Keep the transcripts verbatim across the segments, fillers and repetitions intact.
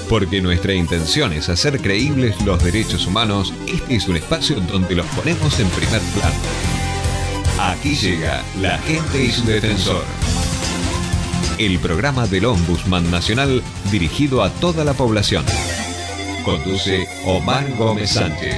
Porque nuestra intención es hacer creíbles los derechos humanos, este es un espacio donde los ponemos en primer plano. Aquí llega La Gente y su Defensor. El programa del Ombudsman Nacional dirigido a toda la población. Conduce Omar Gómez Sánchez.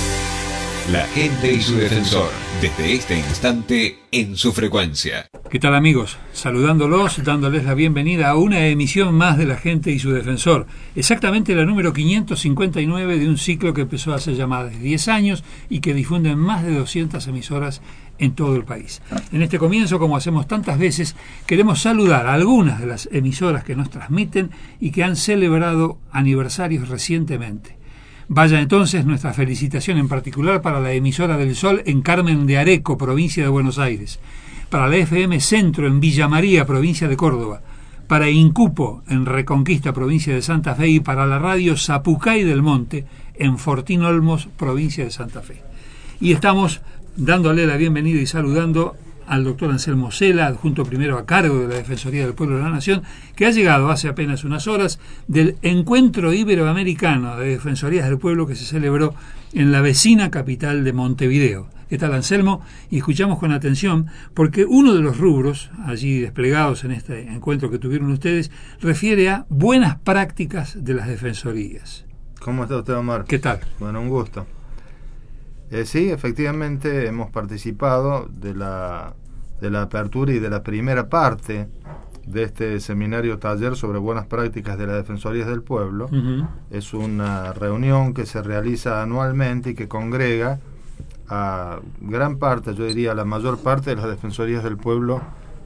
La Gente y su Defensor, desde este instante en su frecuencia. ¿Qué tal, amigos? Saludándolos, dándoles la bienvenida a una emisión más de La Gente y su Defensor. Exactamente la número quinientos cincuenta y nueve de un ciclo que empezó hace ya más de diez años y que difunde en más de doscientas emisoras en todo el país. En este comienzo, como hacemos tantas veces, queremos saludar a algunas de las emisoras que nos transmiten y que han celebrado aniversarios recientemente. Vaya entonces nuestra felicitación en particular para la emisora del Sol en Carmen de Areco, provincia de Buenos Aires, para la F M Centro en Villa María, provincia de Córdoba, para Incupo en Reconquista, provincia de Santa Fe, y para la radio Zapucay del Monte en Fortín Olmos, provincia de Santa Fe. Y estamos dándole la bienvenida y saludando al doctor Anselmo Cela, adjunto primero a cargo de la Defensoría del Pueblo de la Nación, que ha llegado hace apenas unas horas del Encuentro Iberoamericano de Defensorías del Pueblo que se celebró en la vecina capital de Montevideo. ¿Qué tal, Anselmo? Y escuchamos con atención porque uno de los rubros allí desplegados en este encuentro que tuvieron ustedes refiere a buenas prácticas de las defensorías. ¿Cómo está usted, Omar? ¿Qué tal? Bueno, un gusto. Eh, sí, efectivamente hemos participado de la, de la apertura y de la primera parte de este seminario taller sobre buenas prácticas de las Defensorías del Pueblo. Uh-huh. Es una reunión que se realiza anualmente y que congrega a gran parte, yo diría la mayor parte de las Defensorías del Pueblo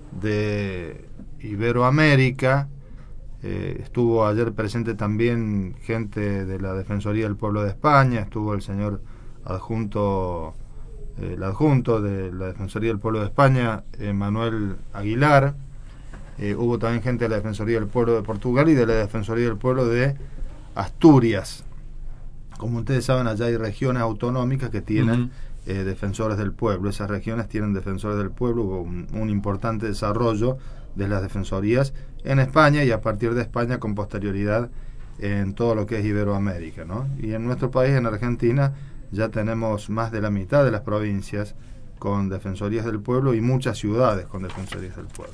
de Iberoamérica. Eh, estuvo ayer presente también gente de la Defensoría del Pueblo de España, estuvo el señor adjunto, eh, el adjunto de la Defensoría del Pueblo de España, eh, Manuel Aguilar. Eh, hubo también gente de la Defensoría del Pueblo de Portugal y de la Defensoría del Pueblo de Asturias. Como ustedes saben, allá hay regiones autonómicas que tienen uh-huh. eh, defensores del pueblo. Esas regiones tienen defensores del pueblo. Hubo un, un importante desarrollo de las defensorías en España y a partir de España con posterioridad en todo lo que es Iberoamérica, ¿no? Y en nuestro país, en Argentina, ya tenemos más de la mitad de las provincias con defensorías del pueblo y muchas ciudades con defensorías del pueblo.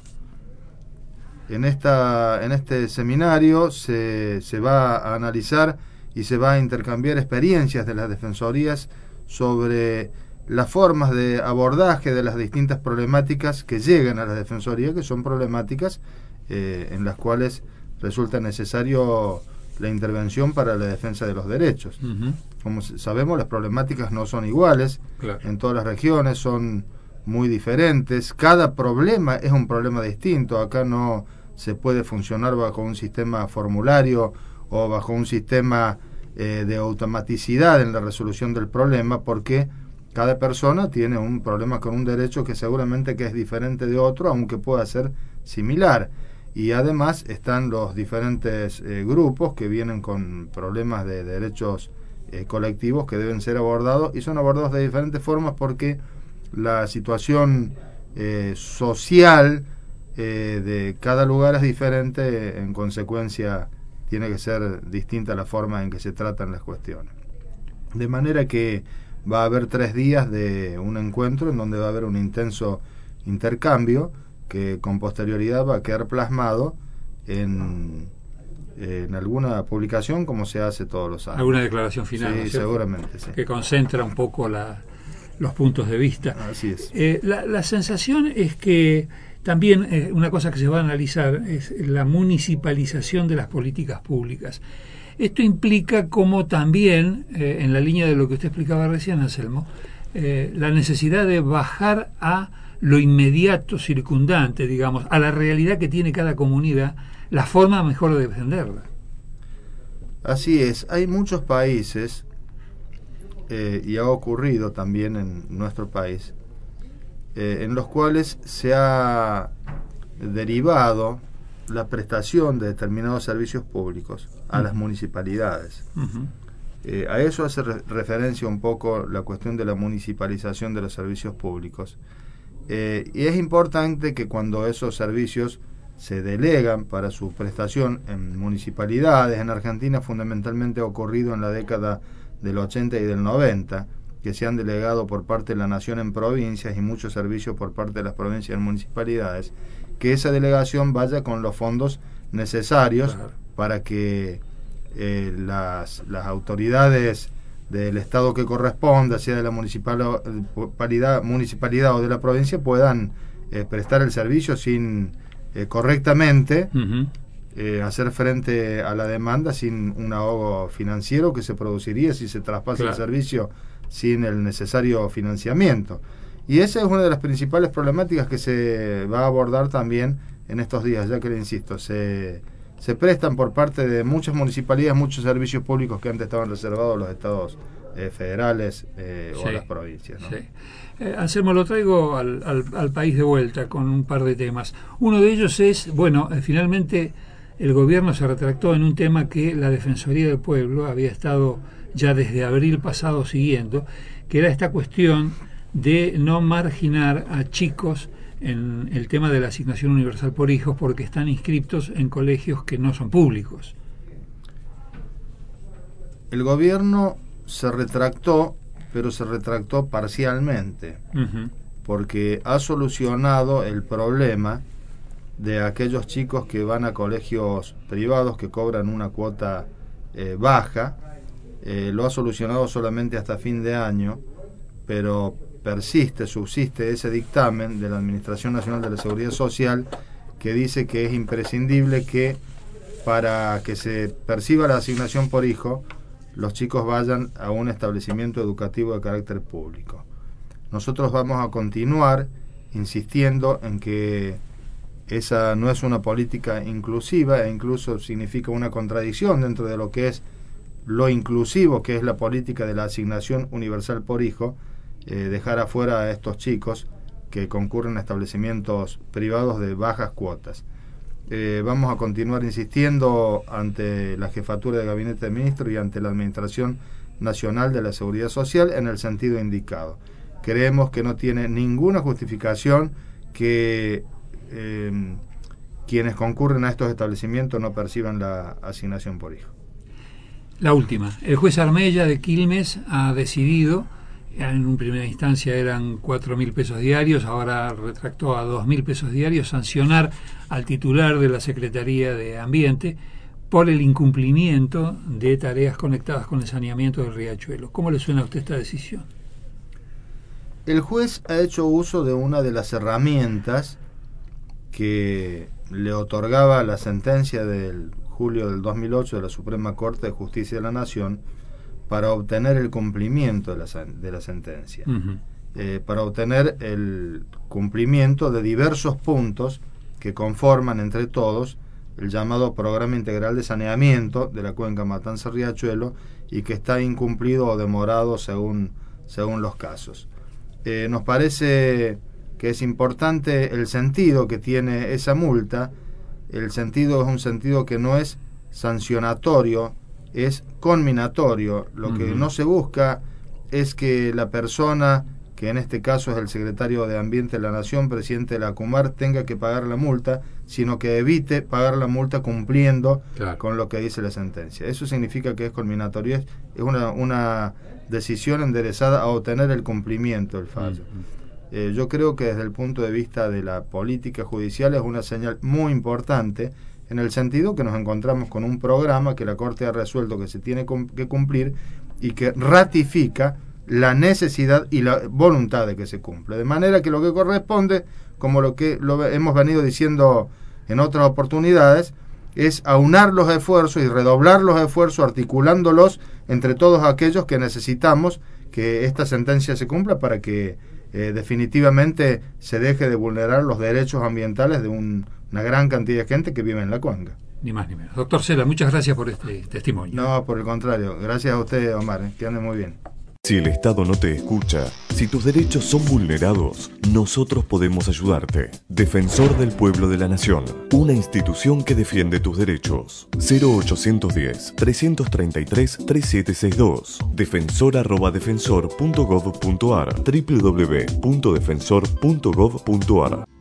En esta en este seminario se, se va a analizar y se va a intercambiar experiencias de las defensorías sobre las formas de abordaje de las distintas problemáticas que llegan a la defensoría, que son problemáticas eh, en las cuales resulta necesario la intervención para la defensa de los derechos. Uh-huh. Como sabemos, las problemáticas no son iguales, claro. En todas las regiones son muy diferentes, cada problema es un problema distinto. Acá no se puede funcionar bajo un sistema formulario o bajo un sistema eh, de automaticidad en la resolución del problema, porque cada persona tiene un problema con un derecho que seguramente que es diferente de otro, aunque pueda ser similar. Y además están los diferentes eh, grupos que vienen con problemas de derechos eh, colectivos que deben ser abordados, y son abordados de diferentes formas porque la situación eh, social eh, de cada lugar es diferente. En consecuencia tiene que ser distinta la forma en que se tratan las cuestiones. De manera que va a haber tres días de un encuentro en donde va a haber un intenso intercambio que con posterioridad va a quedar plasmado en, en alguna publicación, como se hace todos los años. Alguna declaración final, sí, ¿no es seguramente, sí. Que concentra un poco la, los puntos de vista. Así es. Eh, la, la sensación es que también eh, una cosa que se va a analizar es la municipalización de las políticas públicas. Esto implica como también, eh, en la línea de lo que usted explicaba recién, Anselmo, eh, la necesidad de bajar a lo inmediato circundante, digamos, a la realidad que tiene cada comunidad, la forma mejor de defenderla. Así es, hay muchos países, eh, y ha ocurrido también en nuestro país, eh, en los cuales se ha derivado la prestación de determinados servicios públicos a uh-huh. las municipalidades. Uh-huh. Eh, a eso hace re- referencia un poco la cuestión de la municipalización de los servicios públicos. Eh, y es importante que cuando esos servicios se delegan para su prestación en municipalidades. En Argentina fundamentalmente ha ocurrido en la década del ochenta y del noventa, que se han delegado por parte de la nación en provincias y muchos servicios por parte de las provincias en municipalidades, que esa delegación vaya con los fondos necesarios, claro, para que eh, las, las autoridades del estado que corresponda, sea de la municipalidad, municipalidad o de la provincia, puedan eh, prestar el servicio sin eh, correctamente uh-huh. eh, hacer frente a la demanda sin un ahogo financiero que se produciría si se traspasa, claro, el servicio sin el necesario financiamiento. Y esa es una de las principales problemáticas que se va a abordar también en estos días, ya que le insisto, se, se prestan por parte de muchas municipalidades muchos servicios públicos que antes estaban reservados a los estados eh, federales eh, sí, o a las provincias, ¿no? Sí. Eh, Anselmo, lo traigo al, al, al país de vuelta con un par de temas. Uno de ellos es, bueno, eh, finalmente el gobierno se retractó en un tema que la Defensoría del Pueblo había estado ya desde abril pasado siguiendo, que era esta cuestión de no marginar a chicos en el tema de la asignación universal por hijos porque están inscriptos en colegios que no son públicos. El gobierno se retractó, pero se retractó parcialmente, uh-huh. porque ha solucionado el problema de aquellos chicos que van a colegios privados que cobran una cuota eh, baja. Eh, lo ha solucionado solamente hasta fin de año, pero persiste, subsiste ese dictamen de la Administración Nacional de la Seguridad Social que dice que es imprescindible que para que se perciba la asignación por hijo, los chicos vayan a un establecimiento educativo de carácter público. Nosotros vamos a continuar insistiendo en que esa no es una política inclusiva e incluso significa una contradicción dentro de lo que es lo inclusivo, que es la política de la asignación universal por hijo, eh, dejar afuera a estos chicos que concurren a establecimientos privados de bajas cuotas. Eh, vamos a continuar insistiendo ante la Jefatura de Gabinete de Ministros y ante la Administración Nacional de la Seguridad Social en el sentido indicado. Creemos que no tiene ninguna justificación que eh, quienes concurren a estos establecimientos no perciban la asignación por hijo. La última. El juez Armella de Quilmes ha decidido, en una primera instancia eran cuatro mil pesos diarios, ahora retractó a dos mil pesos diarios, sancionar al titular de la Secretaría de Ambiente por el incumplimiento de tareas conectadas con el saneamiento del riachuelo. ¿Cómo le suena a usted esta decisión? El juez ha hecho uso de una de las herramientas que le otorgaba la sentencia del julio del dos mil ocho de la Suprema Corte de Justicia de la Nación para obtener el cumplimiento de la, de la sentencia, uh-huh. eh, para obtener el cumplimiento de diversos puntos que conforman entre todos el llamado Programa Integral de Saneamiento de la Cuenca Matanza-Riachuelo y que está incumplido o demorado según, según los casos. Eh, nos parece que es importante el sentido que tiene esa multa. El sentido es un sentido que no es sancionatorio, es conminatorio. Lo uh-huh. que no se busca es que la persona, que en este caso es el secretario de Ambiente de la Nación, presidente de la ACUMAR, tenga que pagar la multa, sino que evite pagar la multa cumpliendo claro. con lo que dice la sentencia. Eso significa que es conminatorio, es, es una, una decisión enderezada a obtener el cumplimiento del fallo. Uh-huh. Eh, yo creo que desde el punto de vista de la política judicial es una señal muy importante, en el sentido que nos encontramos con un programa que la Corte ha resuelto que se tiene que cumplir y que ratifica la necesidad y la voluntad de que se cumpla. De manera que lo que corresponde, como lo que lo hemos venido diciendo en otras oportunidades, es aunar los esfuerzos y redoblar los esfuerzos, articulándolos entre todos aquellos que necesitamos que esta sentencia se cumpla para que eh, definitivamente se deje de vulnerar los derechos ambientales de un, una gran cantidad de gente que vive en la cuenca. Ni más ni menos. Doctor Cela, muchas gracias por este testimonio. No, por el contrario. Gracias a usted, Omar. Eh, que ande muy bien. Si el Estado no te escucha, si tus derechos son vulnerados, nosotros podemos ayudarte. Defensor del Pueblo de la Nación, una institución que defiende tus derechos. cero ochocientos diez, trescientos treinta y tres, treinta y siete sesenta y dos. defensor arroba defensor punto gov punto ar. doble u doble u doble u punto defensor punto gov punto ar.